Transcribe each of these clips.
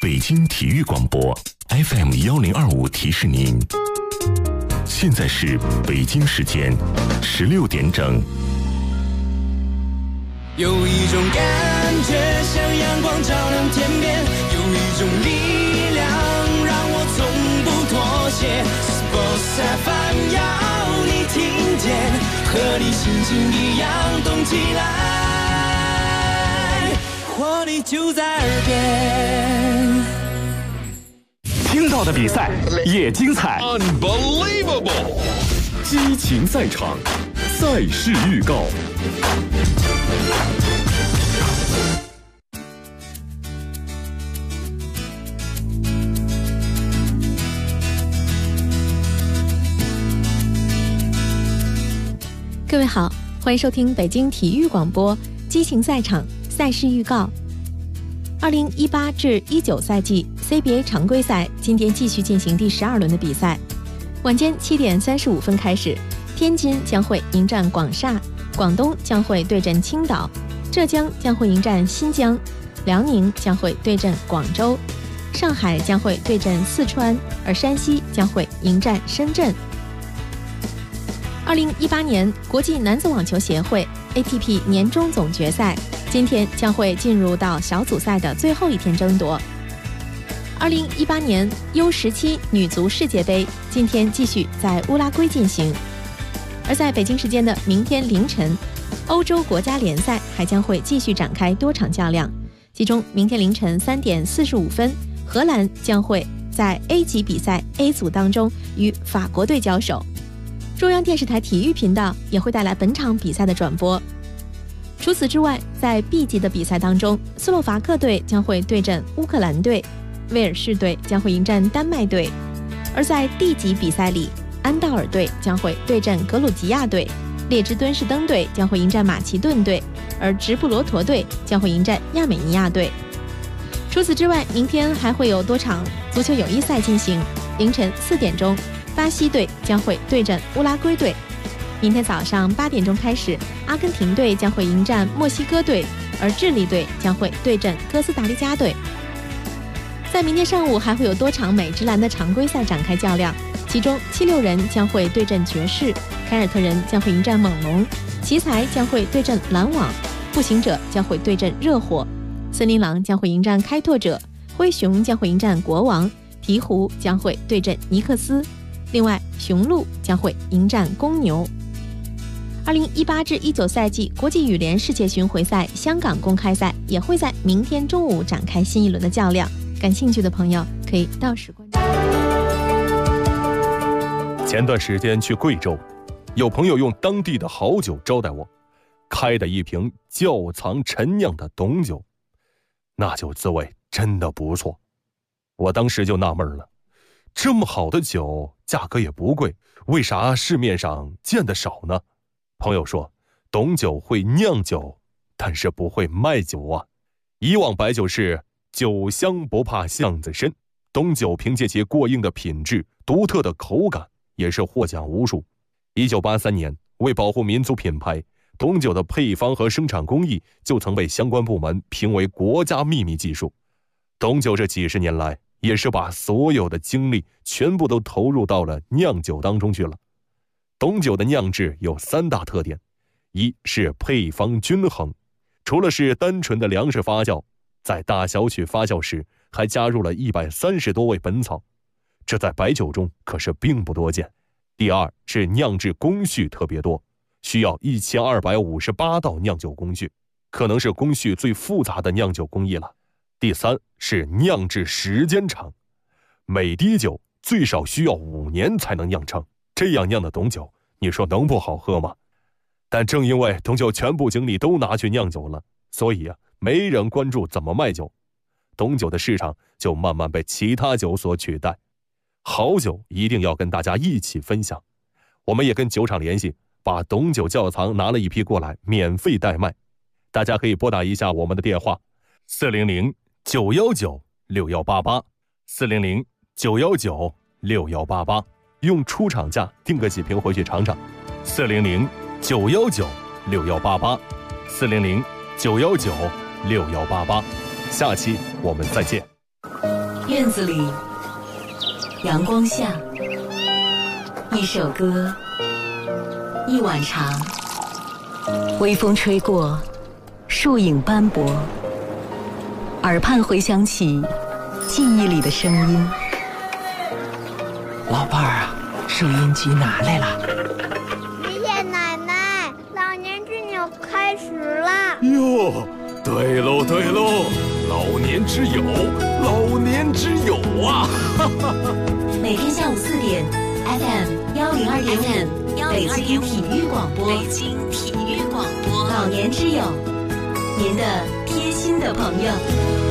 北京体育广播 FM1025提示您，现在是北京时间16点整。 有一种感觉像阳光照亮天边，有一种力量让我从不妥协。Sports FM 要你听见，和你心情一样动起来，活力就在耳边。 听到的比赛也精彩 ，Unbelievable！ 激情赛场，赛事预告。 各位好，欢迎收听北京体育广播激情赛场赛事预告。2018至19赛季 CBA 常规赛今天继续进行第12轮的比赛。晚间7点35分开始，天津将会迎战广厦，广东将会对阵青岛，浙江将会迎战新疆，辽宁将会对阵广州，上海将会对阵四川，而山西将会迎战深圳。2018年国际男子网球协会 ATP 年终总决赛今天将会进入到小组赛的最后一天争夺。2018年 U17 女足世界杯今天继续在乌拉圭进行，而在北京时间的明天凌晨，欧洲国家联赛还将会继续展开多场较量，其中明天凌晨3点45分，荷兰将会在 A 级比赛 A 组当中与法国队交手。中央电视台体育频道也会带来本场比赛的转播。除此之外，在 B 级的比赛当中，斯洛伐克队将会对阵乌克兰队，威尔士队将会迎战丹麦队；而在 D 级比赛里，安道尔队将会对阵格鲁吉亚队，列支敦士登队将会迎战马其顿队，而直布罗陀队将会迎战亚美尼亚队。除此之外，明天还会有多场足球友谊赛进行。凌晨4点钟，巴西队将会对阵乌拉圭队。明天早上8点钟开始，阿根廷队将会迎战墨西哥队，而智利队将会对阵哥斯达黎加队。在明天上午还会有多场美职篮的常规赛展开较量，其中76人将会对阵爵士，凯尔特人将会迎战猛龙，奇才将会对阵篮网，步行者将会对阵热火，森林狼将会迎战开拓者，灰熊将会迎战国王，鹈鹕将会对阵尼克斯，另外雄鹿将会迎战公牛。2018至19赛季国际羽联世界巡回赛香港公开赛也会在明天中午展开新一轮的较量，感兴趣的朋友可以到时关注。 前段时间去贵州，有朋友用当地的好酒招待我，开的一瓶窖藏陈酿的董酒，那酒滋味真的不错。我当时就纳闷了，这么好的酒价格也不贵，为啥市面上见得少呢？朋友说，董酒会酿酒，但是不会卖酒啊。以往白酒是酒香不怕巷子深，董酒凭借其过硬的品质、独特的口感，也是获奖无数。1983年，为保护民族品牌，董酒的配方和生产工艺就曾被相关部门评为国家秘密技术。董酒这几十年来，也是把所有的精力全部都投入到了酿酒当中去了。董酒的酿制有3大特点，一是配方均衡，除了是单纯的粮食发酵，在大小曲发酵时还加入了130多味本草，这在白酒中可是并不多见。第二是酿制工序特别多，需要1258道酿酒工序，可能是工序最复杂的酿酒工艺了。第三是酿制时间长，每滴酒最少需要5年才能酿成，这样酿的董酒，你说能不好喝吗？但正因为董酒全部精力都拿去酿酒了，所以没人关注怎么卖酒，董酒的市场就慢慢被其他酒所取代。好酒一定要跟大家一起分享，我们也跟酒厂联系，把董酒窖藏拿了一批过来，免费代卖。大家可以拨打一下我们的电话400-919-6188 400-919-6188，用出厂价订个几瓶回去尝尝。400-919-6188 400-919-6188，下期我们再见。 院子里，阳光下，一首歌，一碗茶，微风吹过，树影斑驳，耳畔回响起记忆里的声音。 老伴儿啊，收音机拿来了。 爷爷奶奶，老年之友开始了。 哟，对喽对喽，老年之友，老年之友啊！ 每天下午4点 FM102.5北京体育广播，北京体育广播，老年之友，您的贴心的朋友。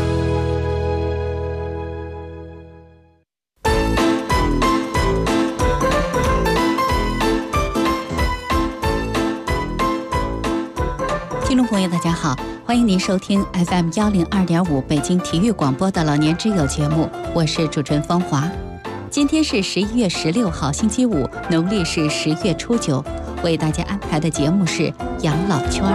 听众朋友大家好，欢迎您收听 FM102.5 北京体育广播的老年之友节目，我是主持人芳华。今天是11月16号星期五，农历是10月初9，为大家安排的节目是养老圈。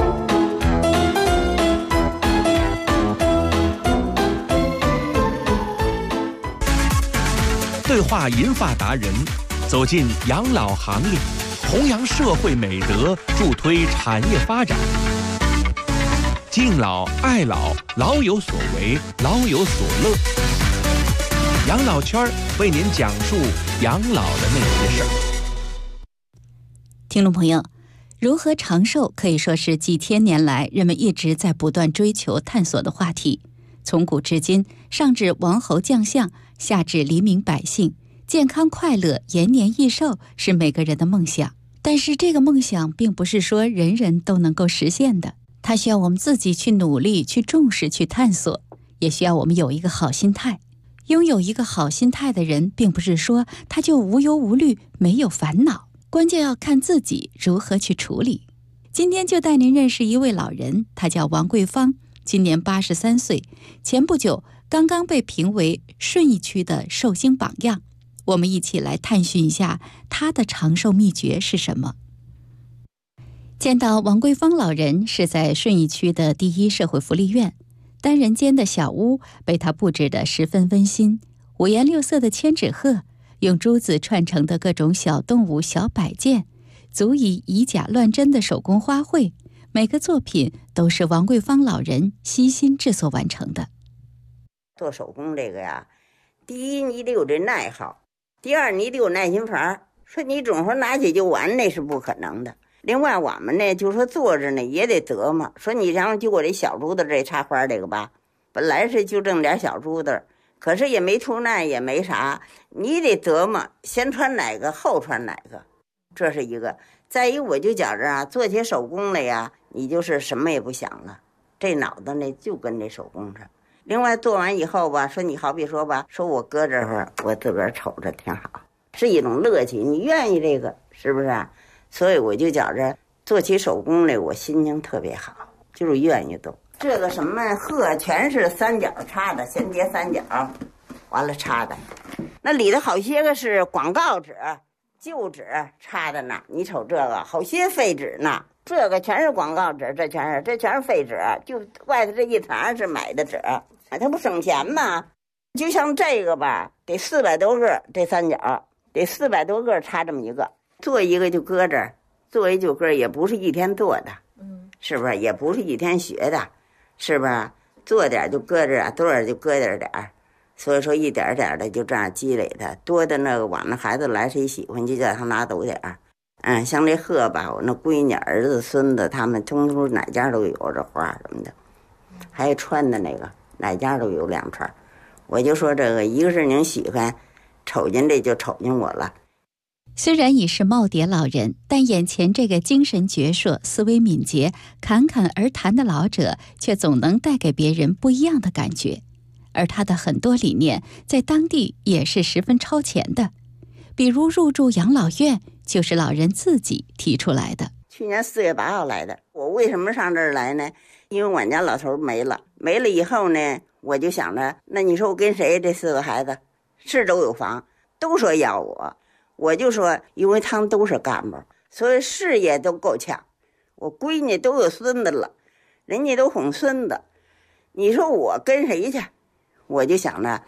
对话银发达人，走进养老行列，弘扬社会美德，助推产业发展。敬老爱老，老有所为，老有所乐。养老圈为您讲述养老的那些事儿。 听众朋友，如何长寿可以说是几千年来人们一直在不断追求探索的话题。从古至今，上至王侯将相，下至黎民百姓，健康快乐、延年益寿是每个人的梦想。但是这个梦想并不是说人人都能够实现的，它需要我们自己去努力、去重视、去探索，也需要我们有一个好心态。拥有一个好心态的人，并不是说他就无忧无虑、没有烦恼，关键要看自己如何去处理。今天就带您认识一位老人，他叫王桂芳，今年83岁，前不久刚刚被评为顺义区的寿星榜样。我们一起来探寻一下他的长寿秘诀是什么。见到王桂芳老人是在顺义区的第一社会福利院，单人间的小屋被他布置得十分温馨，五颜六色的千纸鹤，用珠子串成的各种小动物、小摆件，足以以假乱真的手工花卉，每个作品都是王桂芳老人悉心制作完成的。 做手工这个呀，第一你得有这耐好，第二你得有耐心法，说你总说拿起就完，那是不可能的。另外我们呢就说坐着呢也得琢磨，说你然后就我这小珠子这插花这个吧，本来是就这么点小珠子，可是也没出耐也没啥，你得琢磨先穿哪个后穿哪个，这是一个。再一我就觉着啊，做起手工来呀，你就是什么也不想了，这脑子呢就跟这手工上。另外做完以后吧，说你好比说吧，说我搁这儿我自个儿瞅着挺好，是一种乐趣，你愿意这个是不是啊？所以我就觉着做起手工来我心情特别好，就是愿意做。这个什么鹤全是三角插的，先叠三角完了插的，那里头好些个是广告纸旧纸插的呢，你瞅这个好些废纸呢，这个全是广告纸，这全是废纸，就外头这一层是买的纸，它不省钱吗？就像这个吧，得400多个，这三角得400多个插这么一个，做一个就搁这儿，做一就搁，也不是一天做的，是不是？也不是一天学的，是不是？做点就搁这儿，多少就搁点，所以说一点点的就这样积累的，多的那个往那孩子来谁喜欢就叫他拿走点。像这鹤吧，我那闺女、儿子、孙子他们通通哪家都有这花什么的，还有穿的那个哪家都有2串。我就说这个，一个是您喜欢，瞅见这就瞅见我了。 虽然已是耄耋老人，但眼前这个精神矍铄、思维敏捷、侃侃而谈的老者，却总能带给别人不一样的感觉。而他的很多理念在当地也是十分超前的，比如入住养老院就是老人自己提出来的。 去年4月8号来的。我为什么上这儿来呢？因为我家老头没了以后呢，我就想着，那你说我跟谁？这4个孩子是都有房，都说要我就说，因为他们都是干部，所以事业都够呛。我闺女都有孙子了，人家都哄孙子，你说我跟谁去？我就想着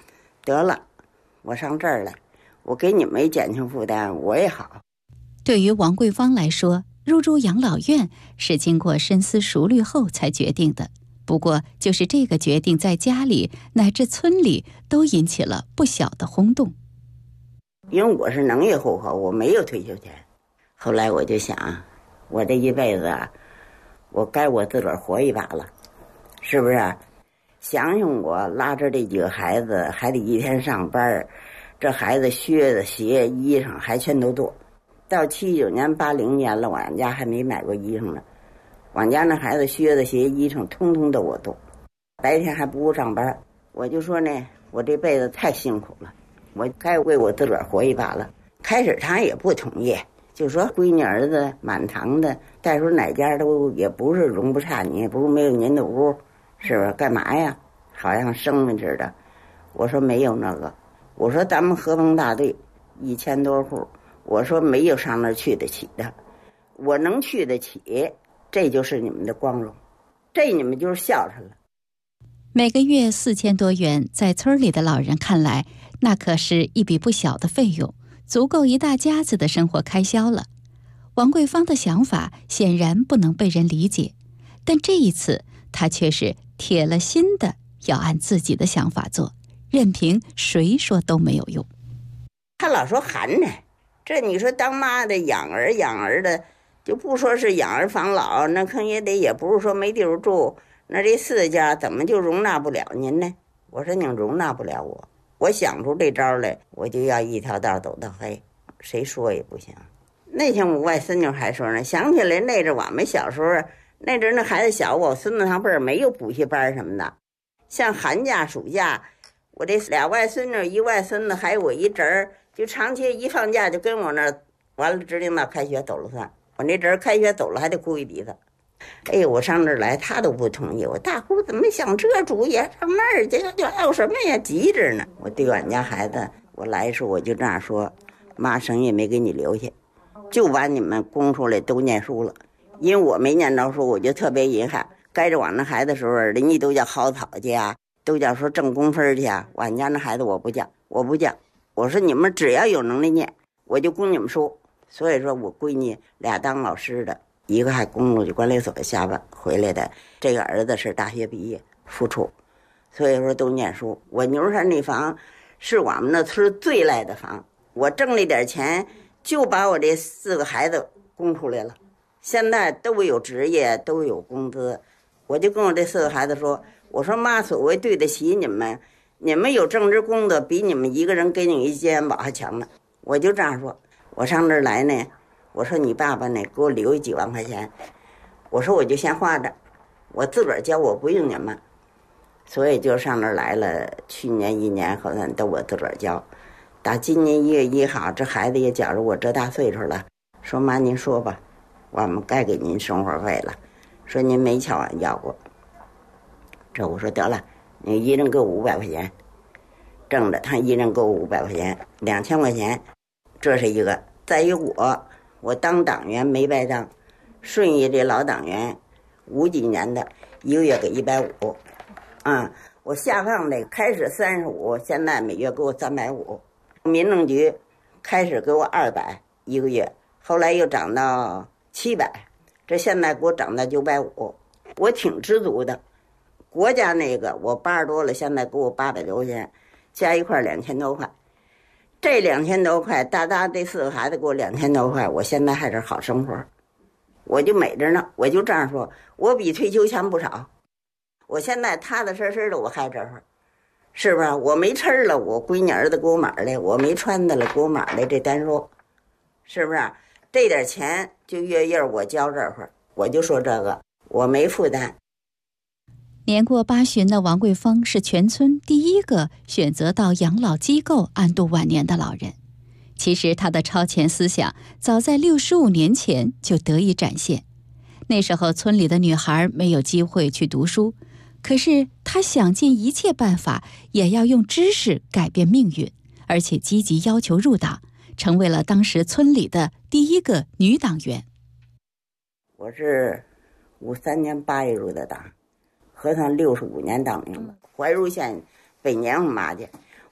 得了，我上这儿来，我给你们减轻负担，我也好。 对于王桂芳来说，入住养老院是经过深思熟虑后才决定的。不过，就是这个决定，在家里乃至村里都引起了不小的轰动。 因为我是能业户口，我没有退休钱。后来我就想，我这一辈子啊，我该我自个儿活一把了，是不是？想想我拉着这几个孩子，还得一天上班，这孩子靴子、鞋、衣裳还全都做。到79年、80年了，俺家还没买过衣裳呢。俺家那孩子靴子、鞋、衣裳通通都我做，白天还不顾上班。我就说呢，我这辈子太辛苦了，我该为我自个儿活一把了。开始他也不同意，就说闺女儿子满堂的，再说哪家都也不是容不下你，也不是没有您的屋，是不是？干嘛呀？好像生命似的。我说没有那个，我说咱们和朋大队1000多户，我说没有上那儿去得起的，我能去得起，这就是你们的光荣，这你们就是孝顺了。 每个月4000多元，在村里的老人看来，那可是一笔不小的费用，足够一大家子的生活开销了。王桂芳的想法显然不能被人理解，但这一次她却是铁了心的要按自己的想法做，任凭谁说都没有用。 他老说寒碜，这你说当妈的养儿的，就不说是养儿防老，那坑也得，也不是说没地方住，那这4家怎么就容纳不了您呢？我说您容纳不了我，我想出这招来，我就要一条道走到黑，谁说也不行。那天我外孙女还说呢，想起来那阵我们小时候，那阵那孩子小，我孙子他辈儿没有补习班什么的，像寒假暑假，我这俩外孙女一外孙子还有我一侄儿，就长期一放假就跟我那儿，完了指定到开学走了算。我那侄儿开学走了还得哭一鼻子。哎，我上这儿来他都不同意，我大姑怎么想这主意，上那儿去就还有什么呀，急着呢。我对俺家孩子，我来时候我就这样说，妈生也没给你留下，就把你们供出来都念书了。因为我没念着书，我就特别遗憾。该着我那孩子的时候，人家都叫好草去啊，都叫说挣工分去啊。俺家那孩子我不叫，我说你们只要有能力念，我就供你们书。所以说我闺女俩当老师的，一个还公路去管理所下班回来的，这个儿子是大学毕业复出，所以说都念书。我牛山那房是我们那村最赖的房，我挣了点钱就把我这4个孩子供出来了，现在都有职业，都有工资。我就跟我这4个孩子说，我说妈，所谓对得起你们，你们有正职工作，比你们一个人给你一肩膀还强呢。我就这样说。我上这儿来呢，我说你爸爸呢给我留几万块钱，我说我就先花着，我自个儿交，我不用你们，所以就上这儿来了。去年1年好像都我自个儿交，打今年1月1号，这孩子也觉着我这大岁数了，说妈您说吧，我们该给您生活费了，说您没瞧俺要过。这我说得了，你一人给我500块钱，挣着他一人给我500块钱，2000块钱，这是一个。再一我当党员没白当，顺义这老党员50几年的，一个月给150，我下放的开始35，现在每月给我350，民政局开始给我200一个月，后来又涨到700，这现在给我涨到950，我挺知足的。国家那个我80多了，现在给我800多块钱，加一块2000多块。这2000多块，大这4个孩子给我2000多块，我现在还是好生活，我就美着呢。我就这样说，我比退休强不少，我现在踏踏实实的，我还这会儿，是不是？我没吃了，我闺女儿子给我买来，我没穿的了，给我买来，这单说，是不是？这点钱就月我交这会儿，我就说这个我没负担。 年过80的王桂芳是全村第一个选择到养老机构安度晚年的老人。其实她的超前思想早在65年前就得以展现。那时候村里的女孩没有机会去读书，可是她想尽一切办法也要用知识改变命运，而且积极要求入党，成为了当时村里的第一个女党员。 我是53年8月入的党，合算65年党名了。怀柔县北年我妈去，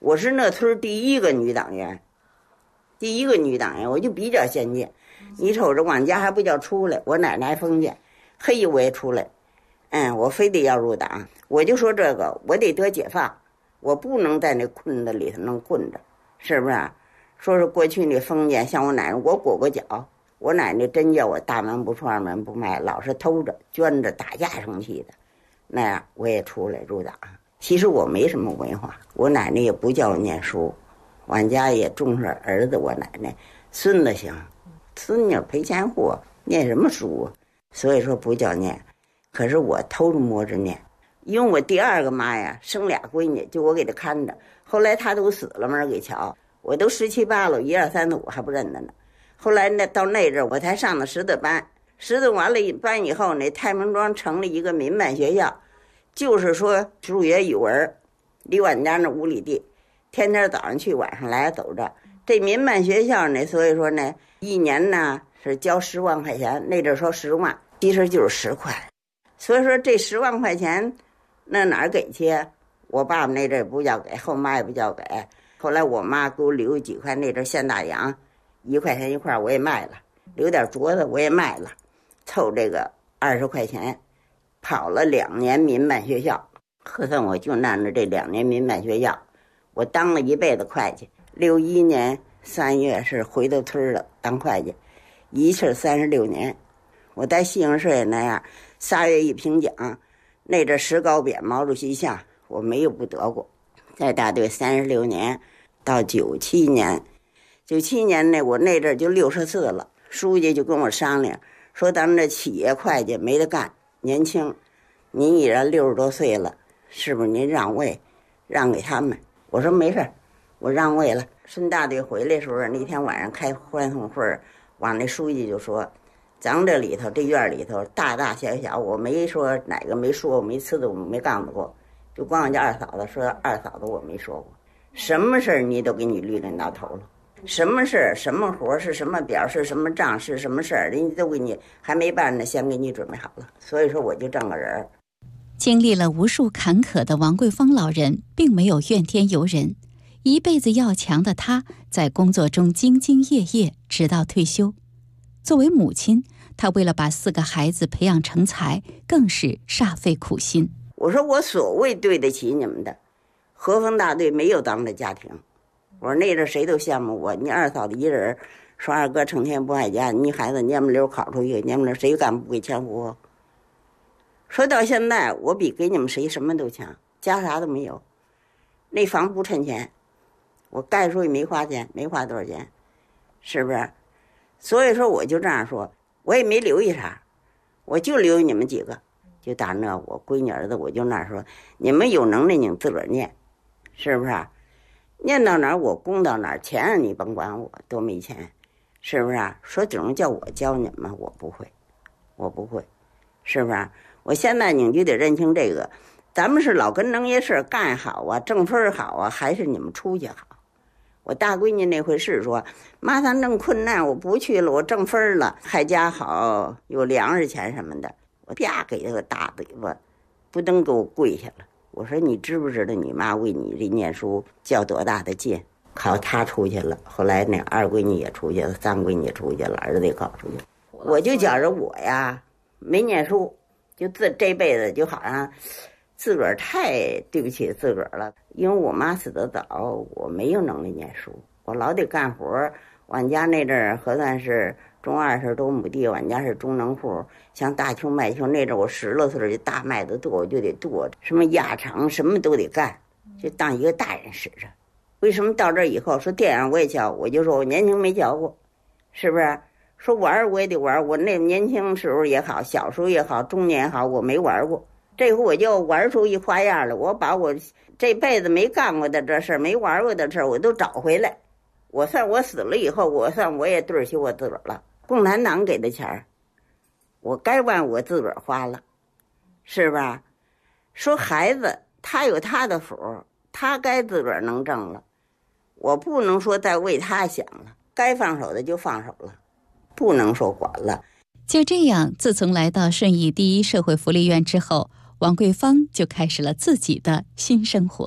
我是那村第一个女党员，我就比较先进。你瞅着往家还不叫出来，我奶奶还封建，嘿我也出来，我非得要入党。我就说这个，我得得解放，我不能在那困子里头能困着，是不是啊？说是过去那封建，像我奶奶，我裹过脚，我奶奶真叫我大门不出二门不迈，老是偷着捐着打架生气的，那样我也出来入党。其实我没什么文化，我奶奶也不叫我念书，俺家也重视儿子，我奶奶孙子行，孙女赔钱货，念什么书啊？所以说不叫念。可是我偷着摸着念，因为我第二个妈呀生俩闺女，就我给她看着，后来她都死了，没人给瞧，我都17、18了，1、2、3、4、5还不认得呢。后来呢，到那阵我才上的10的班，完了班以后呢，太平庄成立一个民办学校，就是说数学语文，离我家那5里地，天天早上去，晚上来走着。这民办学校呢，所以说呢，一年呢是交10万块钱，那阵说10万，其实就是10块。所以说这10万块钱，那哪儿给去？我爸爸那阵不叫给，后妈也不叫给。后来我妈给我留几块，那阵现大洋1块钱1块，我也卖了，留点镯子我也卖了，凑这个20块钱，跑了2年民办学校。合算我就按着这2年民办学校，我当了一辈子会计。61年3月是回到村了当会计，一次36年。我在西营社也那样，3月1评奖，那阵石膏匾毛主席像我没有不得过。在大队36年到97年呢，我那阵就64了，书记就跟我商量说，咱们这企业会计没得干，年轻，您已然60多岁了，是不是您让位让给他们？我说没事，我让位了。顺大队回来的时候，那天晚上开欢送会，往那书记就说，咱们这里头这院里头大大小小，我没说哪个没说，我没呲的，我没杠子过，就光我家二嫂子说，二嫂子我没说过，什么事儿你都给你捋着到头了，什么事儿什么活是什么表是什么账是什么事儿，人家都给你还没办呢，先给你准备好了。所以说我就挣个人。 经历了无数坎坷的王桂芳老人并没有怨天尤人，一辈子要强的她在工作中兢兢业业，直到退休。作为母亲，她为了把4个孩子培养成才，更是煞费苦心。 我说我所谓对得起你们的，和风大队没有咱们的家庭。我说那阵谁都羡慕我，你二嫂子一人，说二哥成天不爱家，你孩子蔫不溜考出去，蔫不溜谁敢不给钱活？说到现在，我比给你们谁什么都强，家啥都没有，那房不趁钱，我盖出去没花钱，没花多少钱，是不是？所以说我就这样说，我也没留一茬，我就留你们几个。就打那我闺女儿子，我就那说，你们有能耐你自个儿念，是不是？念到哪儿我供到哪儿，钱你甭管我，多没钱，是不是？说只能叫我教你们，我不会，是不是？我现在你就得认清这个，咱们是老跟能爷事干好啊，挣分好啊，还是你们出去好？我大闺女那回是说，妈咱正困难，我不去了，我挣分了，还家好，有粮食钱什么的。我啪给他个大嘴巴，不登给我跪下了。我说你知不知道你妈为你这念书较多大的劲？考她出去了，后来那二闺女也出去了，3闺女也出去了，儿子也考出去了。我就觉着我呀没念书，就这辈子就好像自个儿太对不起自个儿了。因为我妈死得早，我没有能力念书，我老得干活。俺家那阵儿核算是种20多亩地，俺家是中能户，像大秋麦秋那阵我10来岁就大麦子剁，我就得剁，什么压场什么都得干，就当一个大人使着。为什么到这以后说电影我也教，我就说我年轻没教过，是不是？说玩我也得玩，我那年轻时候也好，小时候也好，中年也好，我没玩过。这回我就玩出一花样了，我把我这辈子没干过的这事儿，没玩过的事儿，我都找回来。我算我死了以后，我算我也对得起我自个儿了。共产党给的钱我该往我自个儿花了，是吧？说孩子他有他的福，他该自个儿能挣了，我不能说再为他想了，该放手的就放手了，不能说管了。 就这样，自从来到顺义第一社会福利院之后，王桂芳就开始了自己的新生活。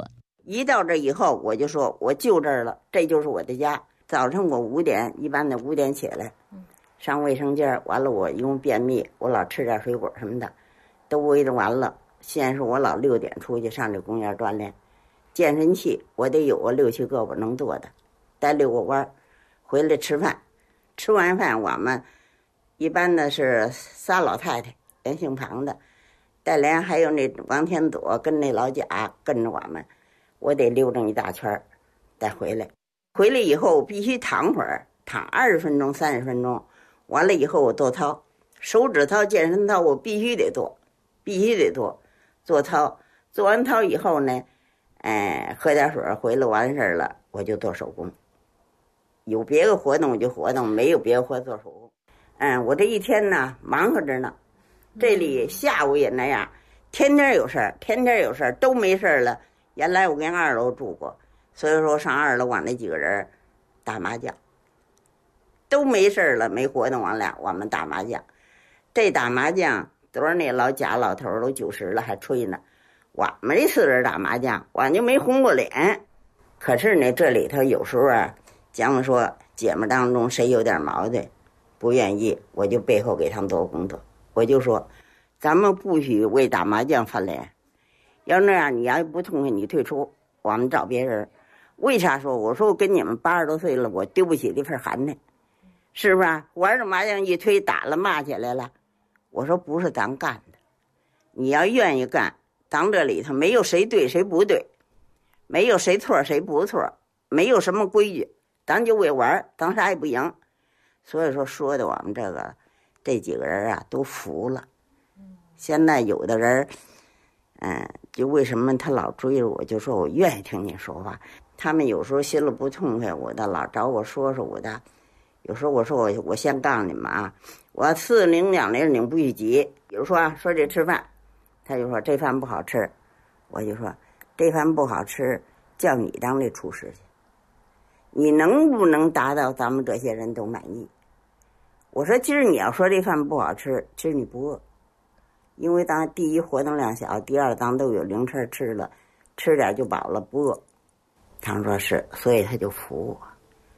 一到这以后，我就说我就这儿了，这就是我的家。早晨我5点，一般的5点起来，上卫生间，完了我因为便秘，我老吃点水果什么的，都围着完了。先是我老6点出去上这公园锻炼，健身器我得有个6、7个我能做的，带6个弯，回来吃饭。吃完饭我们一般的是仨老太太，连姓庞的，带连还有那王天佐跟那老贾跟着我们，我得溜达一大圈再回来。回来以后必须躺会儿，躺20分钟、30分钟，完了以后我做操，手指操、健身操我必须得做，做操。做完操以后呢，喝点水，回来完事儿了，我就做手工。有别的活动我就活动，没有别的活动做手工。我这一天呢忙活着呢，这里下午也那样，天天有事儿，都没事儿了。原来我跟2楼住过，所以说上2楼往那几个人打麻将，都没事儿了，没活动完了，我们打麻将。这打麻将都是那老贾老头都90了还吹呢，我们这4人打麻将，我就没红过脸。可是呢，这里头有时候啊，假如说姐妹当中谁有点矛盾，不愿意，我就背后给他们做工作。我就说，咱们不许为打麻将翻脸，要那样你要不痛快，你退出，我们找别人。为啥说？我说我跟你们80多岁了，我丢不起这份寒碜，是不是？玩着麻将一推打了骂起来了，我说不是咱干的，你要愿意干，咱这里头没有谁对谁不对，没有谁错谁不错，没有什么规矩，咱就为玩，咱啥也不赢。所以说的我们这几个人啊都服了。现在有的人就为什么他老追着我，就说我愿意听你说话。他们有时候心里不痛快，我的老找我说我的。有时候我说我先告诉你们啊，我40、20你们不许急。比如说这吃饭，他就说这饭不好吃，我就说这饭不好吃，叫你当这厨师去，你能不能达到咱们这些人都满意？我说今儿你要说这饭不好吃，今儿你不饿，因为咱第一活动量小，第二咱都有零食吃了，吃点就饱了，不饿。他们说是，所以他就服我。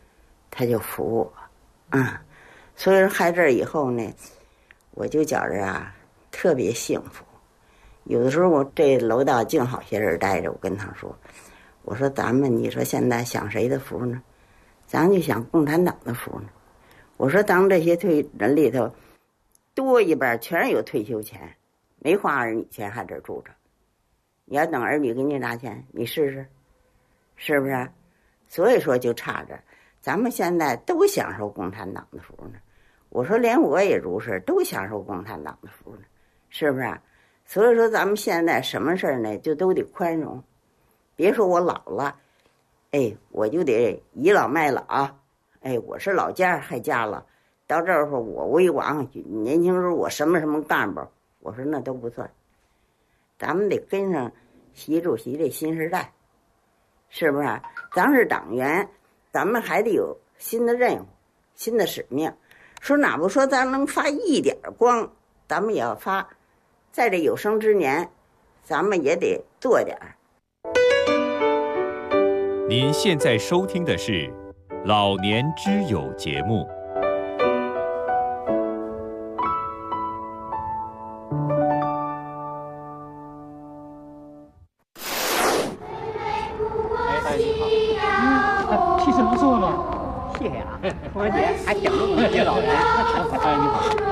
所以说来这儿以后呢，我就觉着啊特别幸福。有的时候我这楼道净好些人待着，我跟他说，我说咱们你说现在想谁的福呢？咱就想共产党的福呢。我说咱这些人里头多一半全有退休钱，没花儿女钱还这住着，你要等儿女给你拿钱，你试试，是不是？所以说就差着咱们现在都享受共产党的福呢。我说连我也如是，都享受共产党的福呢，是不是？所以说咱们现在什么事儿呢，就都得宽容。别说我老了，我就得倚老卖老，我是老家还嫁了，到这儿说我为王，年轻时候我什么干部，我说那都不算。咱们得跟上习主席这新时代，是不是？咱是党员，咱们还得有新的任务、新的使命。说哪不说咱能发一点光，咱们也要发，在这有生之年，咱们也得做点儿。 您现在收听的是《老年之友》节目。 替身不错嘛。谢谢啊，凤儿姐还等着我们接老人。你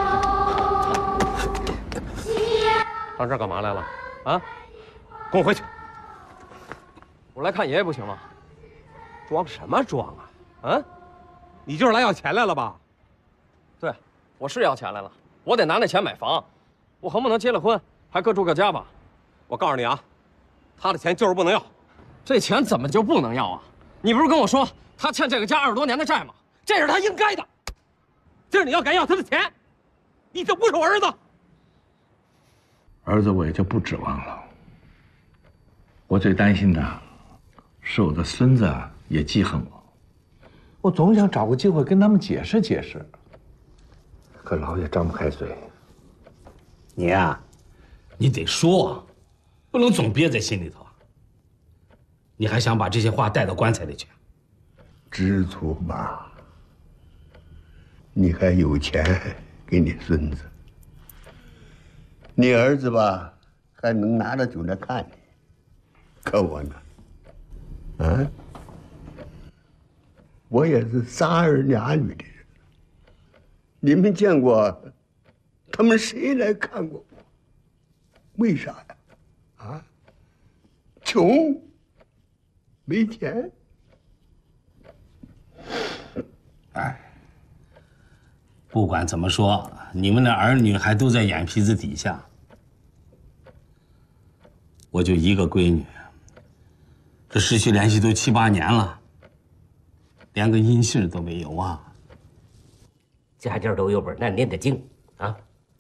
好。 上这儿干嘛来了？啊，跟我回去。我来看爷爷不行吗？装什么装啊？啊，你就是来要钱来了吧？对，我是要钱来了。我得拿那钱买房，我恨不能结了婚还各住各家吧。我告诉你啊，他的钱就是不能要。这钱怎么就不能要啊？你不是跟我说他欠这个家20多年的债吗？这是他应该的。今儿你要敢要他的钱，你就不是我儿子。 儿子我也就不指望了。我最担心的是我的孙子也记恨我。 我总想找个机会跟他们解释解释， 可老也张不开嘴。 你呀，你得说，不能总憋在心里头。 你还想把这些话带到棺材里去？ 知足吧，你还有钱给你孙子，你儿子吧还能拿着酒来看你，可我呢，啊，我也是仨儿俩女的人，你们见过他们谁来看过我？为啥呀？啊，穷，没钱。 哎，不管怎么说，你们的儿女还都在眼皮子底下。我就一个闺女，这失去联系都7、8年了，连个音信都没有啊！ 家家都有本难念的经啊！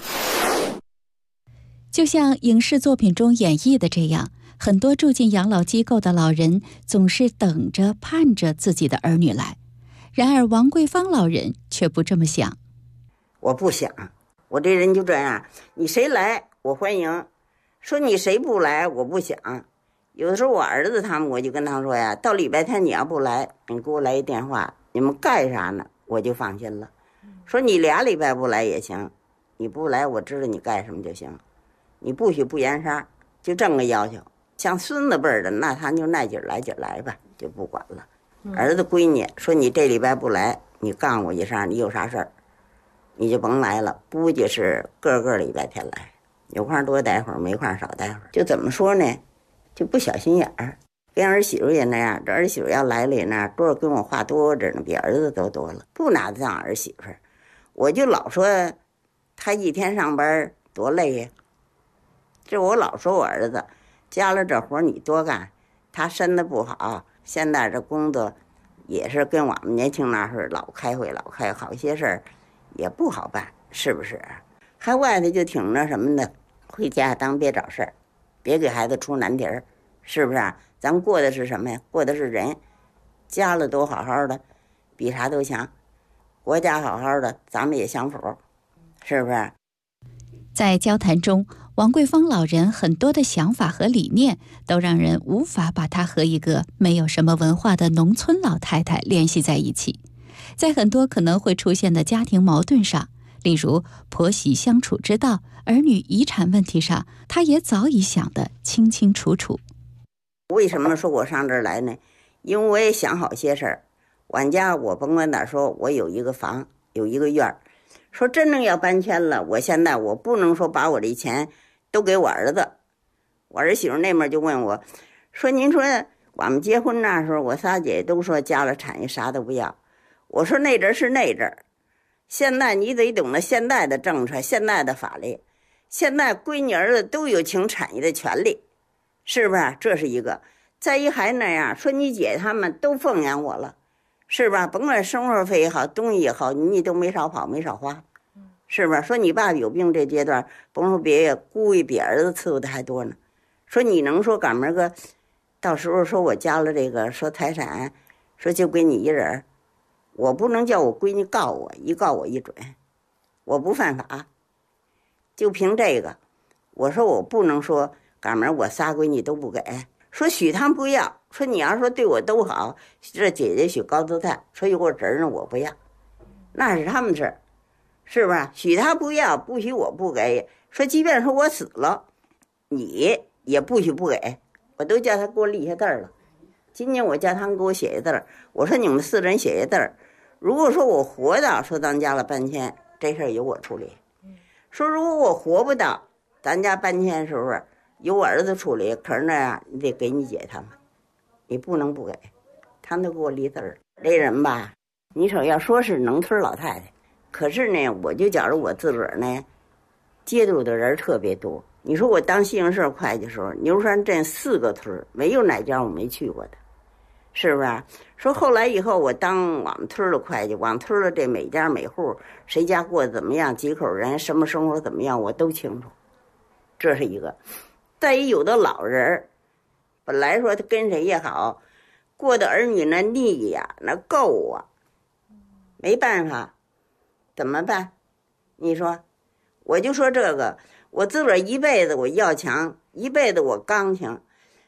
就像影视作品中演绎的这样，很多住进养老机构的老人总是等着盼着自己的儿女来。然而王桂芳老人却不这么想。 我不想，我这人就这样，你谁来我欢迎，说你谁不来我不想。有的时候我儿子他们，我就跟他说呀，到礼拜天你要不来，你给我来一电话，你们干啥呢，我就放心了。说你2礼拜不来也行，你不来我知道你干什么就行，你不许不言杀，就这么个要求。像孙子辈儿的，那他就耐劲来劲来吧，就不管了。儿子闺女说你这礼拜不来，你告诉我一声，你有啥事儿你就甭来了，不就是个礼拜天来，有空多待会儿，没空少待会儿。就怎么说呢，就不小心眼儿，跟儿媳妇也那样，这儿媳妇要来了也那样，多少跟我话多着呢，比儿子都多了，不拿他当儿媳妇。我就老说他一天上班多累呀，这我老说我儿子家了这活你多干，他身子不好，现在这工作也是跟我们年轻那时候老开会，好些事儿也不好办，是不是？还外头就挺那什么的，回家当别找事儿，别给孩子出难题儿，是不是？咱过的是什么呀？过的是人，家了都好好的，比啥都强。国家好好的，咱们也享福，是不是？ 在交谈中，王桂芳老人很多的想法和理念都让人无法把她和一个没有什么文化的农村老太太联系在一起。在很多可能会出现的家庭矛盾上，例如婆媳相处之道、儿女遗产问题上，她也早已想得清清楚楚。 为什么说我上这儿来呢？因为我也想好些事儿。俺家我甭管哪说，我有一个房，有一个院儿。说真正要搬迁了，我现在我不能说把我这钱都给我儿子。我儿媳妇那边就问我，说您说我们结婚那时候，我仨姐都说家了产业啥都不要。我说那阵是那阵，现在你得懂得现在的政策，现在的法律，现在闺女儿子都有请产业的权利，是不是？这是一个。再一还那样说，你姐他们都奉养我了，是吧？甭管生活费也好，东西也好，你都没少跑，没少花，是不是？说你爸有病这阶段，甭说别估计比儿子伺候的还多呢。说你能说赶明个，到时候说我交了这个说财产，说就归你一人，我不能叫我闺女告我，一告我一准，我不犯法。就凭这个，我说我不能说赶明我仨闺女都不给。说许他们不要，说你要说对我都好，这姐姐许高姿态，说有我侄儿呢我不要，那是他们事儿，是不是？许他不要，不许我不给。说即便说我死了，你也不许不给，我都叫他给我立下字了。今年我叫他们给我写下字儿，我说你们4人写下字儿，如果说我活到说咱家了搬迁，这事儿由我处理。说如果我活不到，咱家搬迁时候由我儿子处理，可是那样你得给你姐他们，你不能不给，他们都给我立字儿。这人吧，你瞅要说是农村老太太，可是呢，我就觉着我自个儿呢，接触的人特别多。你说我当信用社会计的时候，牛山镇4个村没有哪家我没去过的，是不是？说后来以后我当我们村的会计，我们村的这每家每户谁家过得怎么样，几口人什么生活怎么样，我都清楚。这是一个。再一有的老人本来说他跟谁也好，过的儿女那腻呀那够啊，没办法，怎么办？你说，我就说这个，我自个儿一辈子我要强，一辈子我刚强，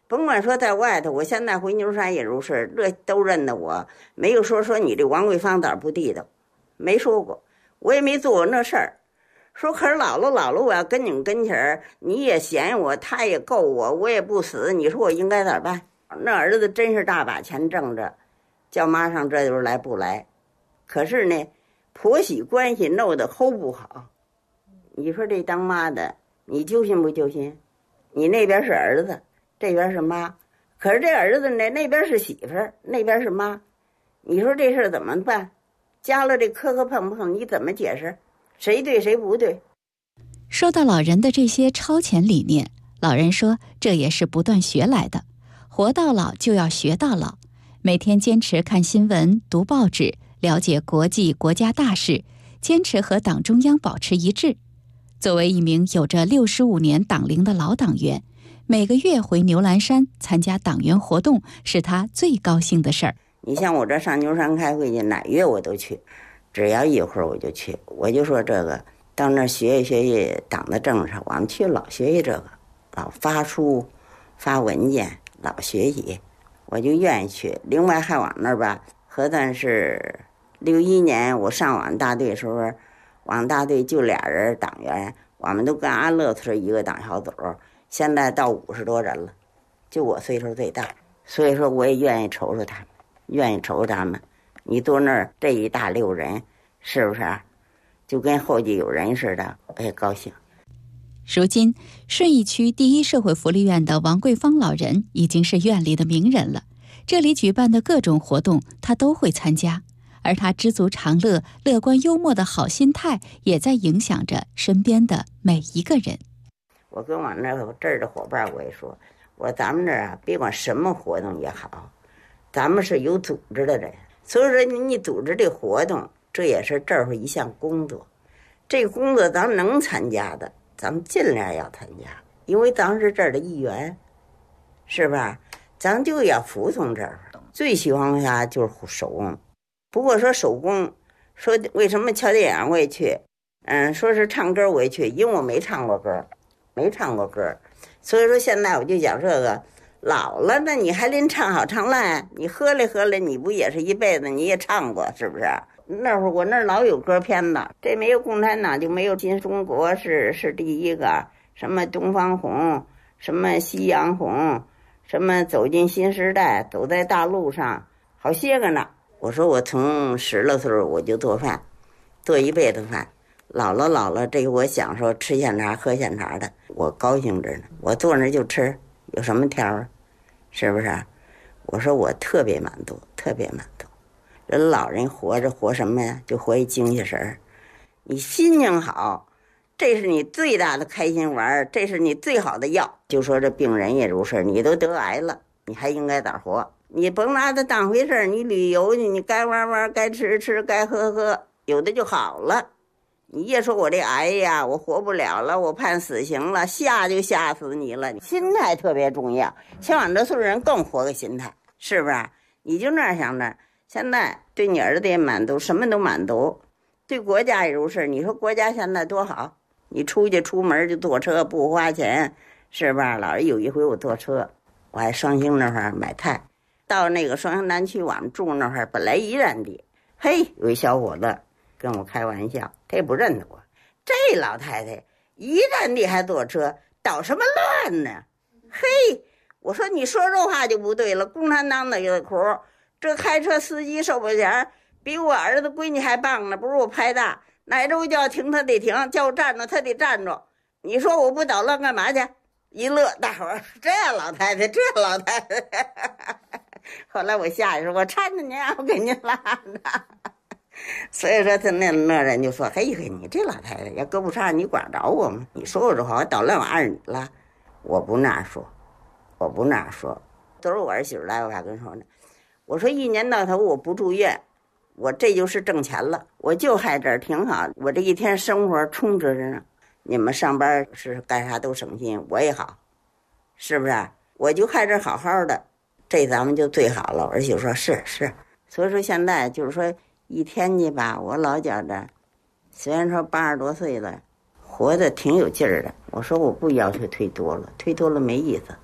甭管说在外头，我现在回牛山也如是，这都认得我，没有说你这王桂芳哪儿不地道，没说过，我也没做过那事儿。说可是老了，我要跟你们跟前儿，你也嫌我，他也够我，我也不死，你说我应该咋办？那儿子真是大把钱挣着，叫妈上这就是来不来。可是呢，婆媳关系弄得齁不好。你说这当妈的，你揪心不揪心？你那边是儿子，这边是妈，可是这儿子呢，那边是媳妇儿，那边是妈，你说这事怎么办？加了这磕碰，你怎么解释？谁对谁不对？ 说到老人的这些超前理念，老人说这也是不断学来的，活到老就要学到老，每天坚持看新闻、读报纸，了解国际国家大事，坚持和党中央保持一致。作为一名有着65年党龄的老党员，每个月回牛栏山参加党员活动是他最高兴的事儿。 你像我这上牛山开会去，哪月我都去，只要一会儿我就去。我就说这个到那儿学习党的政策，我们去老学习这个，老发书发文件，老学习，我就愿意去。另外还往那儿吧，核算是61年我上网大队的时候，网大队就俩人党员，我们都跟安乐村一个党小组，现在到50多人了，就我岁数最大，所以说我也愿意瞅瞅他们，愿意瞅瞅他们。你坐那儿这一大溜人，是不是啊？就跟后继有人似的，我也高兴。 如今顺义区第一社会福利院的王桂芳老人已经是院里的名人了，这里举办的各种活动他都会参加，而他知足常乐、乐观幽默的好心态也在影响着身边的每一个人。 我跟我那这儿的伙伴我也说，我说咱们这儿啊，别管什么活动也好，咱们是有组织的人，所以说你组织这活动，这也是这儿一项工作。这个工作咱们能参加的，咱们尽量要参加，因为咱们是这儿的一员，是吧？咱就要服从这儿。最喜欢啥就是手工。不过说手工，说为什么瞧电影我也去，说是唱歌我也去，因为我没唱过歌，所以说现在我就讲这个，老了那你还拎唱好唱烂，你喝来，你不也是一辈子你也唱过，是不是？那会儿我那儿老有歌片子，这没有共产党就没有新中国是第一个，什么东方红，什么夕阳红，什么走进新时代，走在大路上，好些个呢。我说我从10来岁我就做饭，做一辈子饭，老了，这个我享受吃现茶喝现茶的，我高兴着呢。我坐那就吃，有什么挑啊？是不是？我说我特别满足。人老人活着活什么呀？就活一精气神儿。你心情好，这是你最大的开心丸，这是你最好的药。就说这病人也如是，你都得癌了，你还应该咋活？你甭拿它当回事儿，你旅游去，你该玩，该吃，该喝，有的就好了。你也说我这癌呀，我活不了了，我判死刑了，吓就吓死你了。心态特别重要，像俺这岁数人更活个心态，是不是？你就那样想着，现在对你儿子也满足，什么都满足，对国家也如是。你说国家现在多好，你出门就坐车不花钱，是吧？老是有一回我坐车，我还双星那块买菜，到那个双星南区我们住那块本来一站地，嘿，有一小伙子跟我开玩笑，他也不认得我，这老太太一站地还坐车，捣什么乱呢？嘿，我说你说这话就不对了，共产党的苦，这开车司机受不了，比我儿子闺女还棒呢，不是我拍大，哪周叫停他得停，叫我站着他得站着，你说我不捣乱干嘛去？一乐，大伙儿这老太太，后来我下去说，我搀着您，我给您拉着。所以说他那人就说，嘿，你这老太太要搁不上，你管着我吗？你说我这话，我捣乱我儿女了，我不那说。都是我儿媳妇来，我还跟说呢，我说一年到头我不住院，我这就是挣钱了，我就害这儿挺好，我这一天生活充实着呢。你们上班是干啥都省心，我也好，是不是？我就害这好好的，这咱们就最好了。我儿媳妇说是，所以说现在就是说一天去吧，我老觉着，虽然说80多岁了，活得挺有劲儿的。我说我不要求忒多了，忒多了没意思。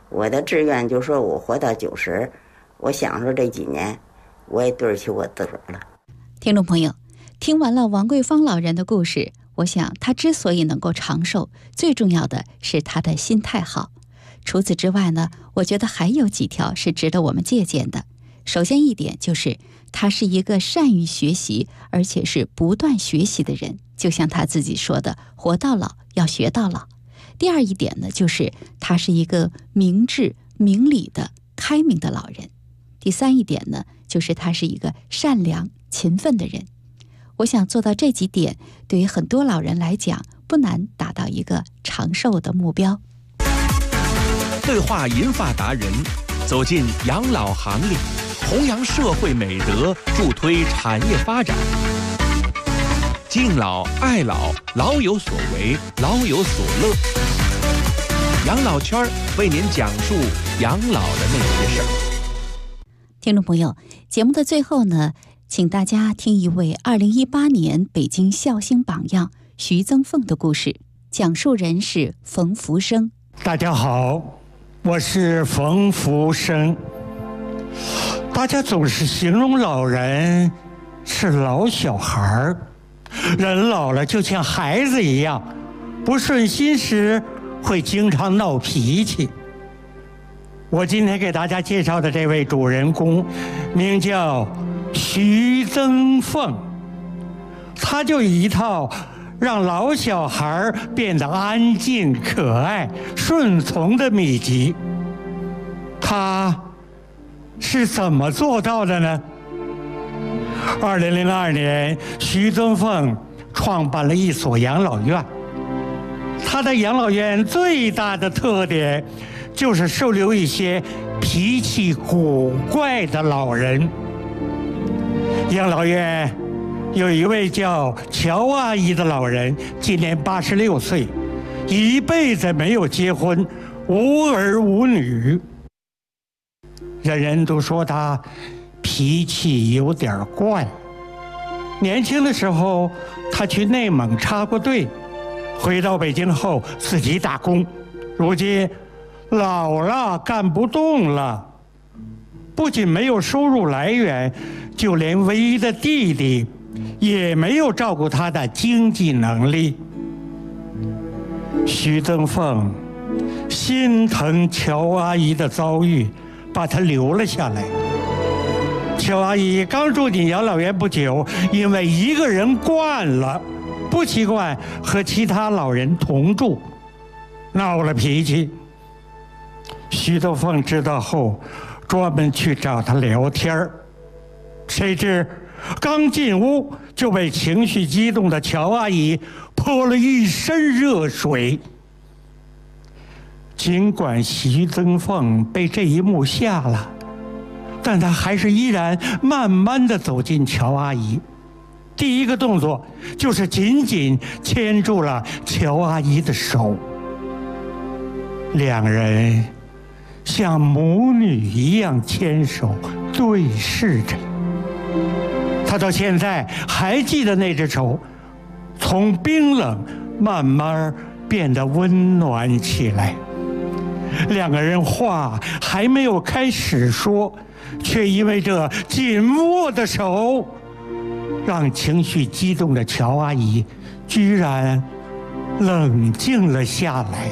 我的志愿就说我活到90，我享受这几年，我也对得起我自个儿了。 听众朋友，听完了王桂芳老人的故事，我想他之所以能够长寿，最重要的是他的心态好。除此之外呢，我觉得还有几条是值得我们借鉴的。首先一点就是他是一个善于学习，而且是不断学习的人，就像他自己说的，活到老要学到老。第二一点呢，就是他是一个明智明理的开明的老人。第三一点呢，就是他是一个善良勤奋的人。我想做到这几点，对于很多老人来讲，不难达到一个长寿的目标。 对话银发达人，走进养老行列，弘扬社会美德，助推产业发展。敬老爱老，老有所为，老有所乐。养老圈为您讲述养老的那些事儿。 听众朋友，节目的最后呢，请大家听一位2018年北京孝兴榜样徐增凤的故事，讲述人是冯福生。 大家好，我是冯福生。大家总是形容老人是老小孩儿，人老了就像孩子一样，不顺心时会经常闹脾气。我今天给大家介绍的这位主人公名叫徐增凤，他就有一套让老小孩变得安静可爱顺从的秘籍。他是怎么做到的呢？2002年，徐增凤创办了一所养老院。他的养老院最大的特点就是收留一些脾气古怪的老人。养老院有一位叫乔阿姨的老人，今年86岁，一辈子没有结婚，无儿无女。人人都说她脾气有点怪。年轻的时候，她去内蒙插过队，回到北京后自己打工。如今老了干不动了，不仅没有收入来源，就连唯一的弟弟也没有照顾他的经济能力。徐增凤心疼乔阿姨的遭遇，把她留了下来。乔阿姨刚住进养老院不久，因为一个人惯了，不习惯和其他老人同住，闹了脾气。徐增凤知道后，专门去找她聊天，谁知刚进屋就被情绪激动的乔阿姨泼了一身热水。尽管徐增凤被这一幕吓了，但她还是依然慢慢地走进乔阿姨。第一个动作就是紧紧牵住了乔阿姨的手，两人像母女一样牵手对视着。他到现在还记得那只手从冰冷慢慢变得温暖起来。两个人话还没有开始说，却因为这紧握的手，让情绪激动的乔阿姨居然冷静了下来。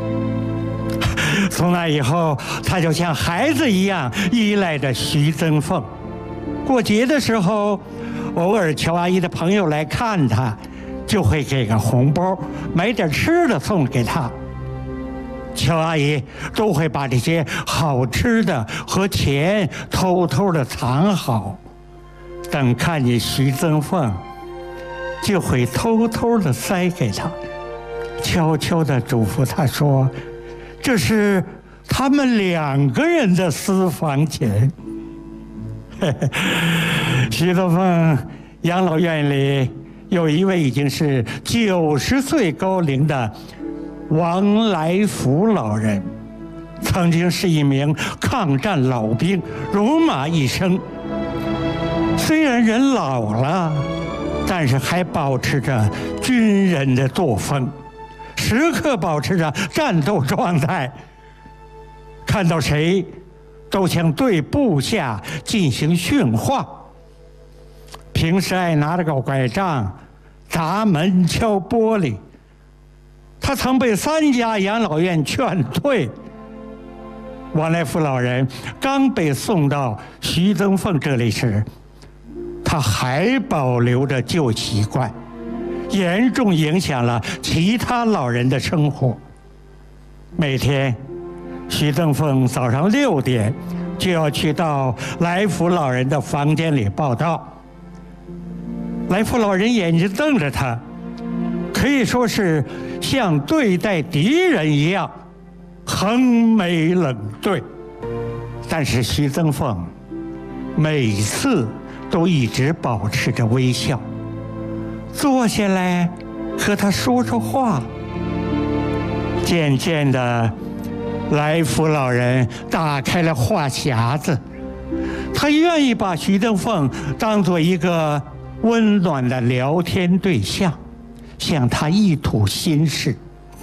从那以后，他就像孩子一样依赖着徐增凤。过节的时候，偶尔乔阿姨的朋友来看他，就会给个红包，买点吃的送给他。乔阿姨都会把这些好吃的和钱偷偷的藏好，等看见徐增凤，就会偷偷的塞给他，悄悄的嘱咐他说，这是他们2个人的私房钱。徐增凤养老院里有一位已经是90岁高龄的王来福老人，曾经是一名抗战老兵，戎马一生。虽然人老了，但是还保持着军人的作风，时刻保持着战斗状态。 看到谁都想对部下进行训话。平时爱拿着个拐杖砸门敲玻璃，他曾被3家养老院劝退。王来福老人刚被送到徐增凤这里时，他还保留着旧习惯，严重影响了其他老人的生活。每天，徐增凤早上6点就要去到来福老人的房间里报到。来福老人眼睛瞪着他，可以说是像对待敌人一样横眉冷对。但是徐增凤每次都一直保持着微笑，坐下来和他说说话。渐渐的，来福老人打开了话匣子，他愿意把徐增凤当做一个温暖的聊天对象，向他一吐心事。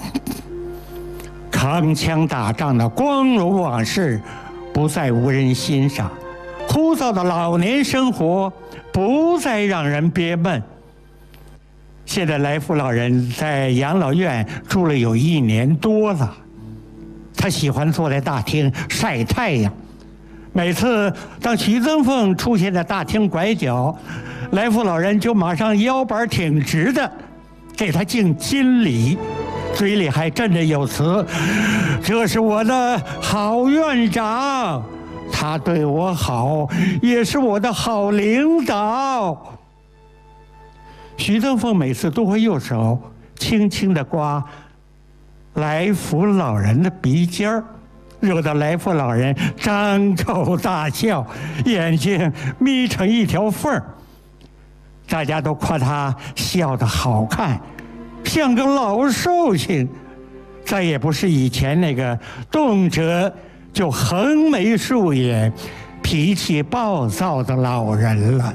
扛枪打仗的光荣往事不再无人欣赏，枯燥的老年生活不再让人憋闷。现在来福老人在养老院住了有1年多了，他喜欢坐在大厅晒太阳。每次当徐增凤出现在大厅拐角，来福老人就马上腰板挺直的给他敬金礼，嘴里还振振有词：“这是我的好院长，他对我好，也是我的好领导。”徐增凤每次都会用手轻轻地刮来福老人的鼻尖儿，惹得来福老人张口大笑，眼睛眯成一条缝儿。大家都夸他笑得好看，像个老寿星，再也不是以前那个动辄就横眉竖眼、脾气暴躁的老人了。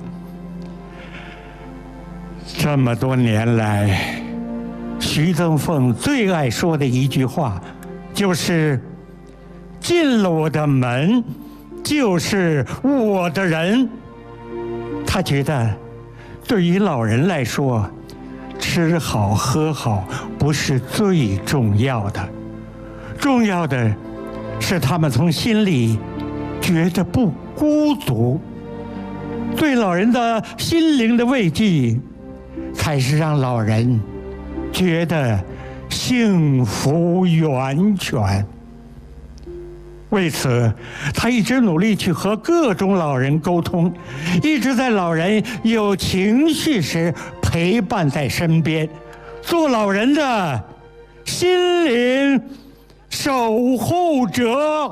这么多年来，徐增凤最爱说的一句话就是：“进了我的门，就是我的人。”他觉得，对于老人来说，吃好喝好不是最重要的，重要的是他们从心里觉得不孤独。对老人的心灵的慰藉，才是让老人觉得幸福源泉。为此，他一直努力去和各种老人沟通，一直在老人有情绪时陪伴在身边，做老人的心灵守护者。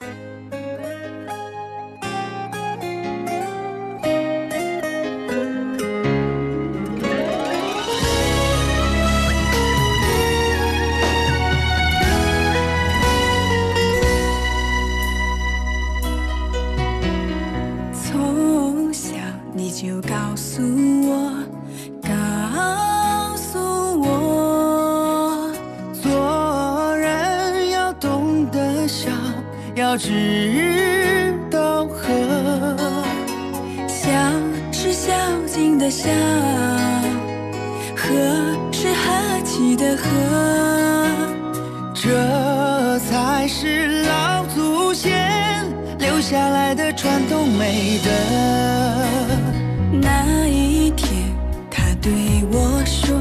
就告诉我，做人要懂得笑，要知道和。笑是孝敬的孝，和是和气的和，这才是老祖先留下来的传统美德。那一天，他对我说，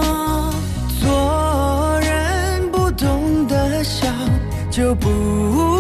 做人不懂得笑，就不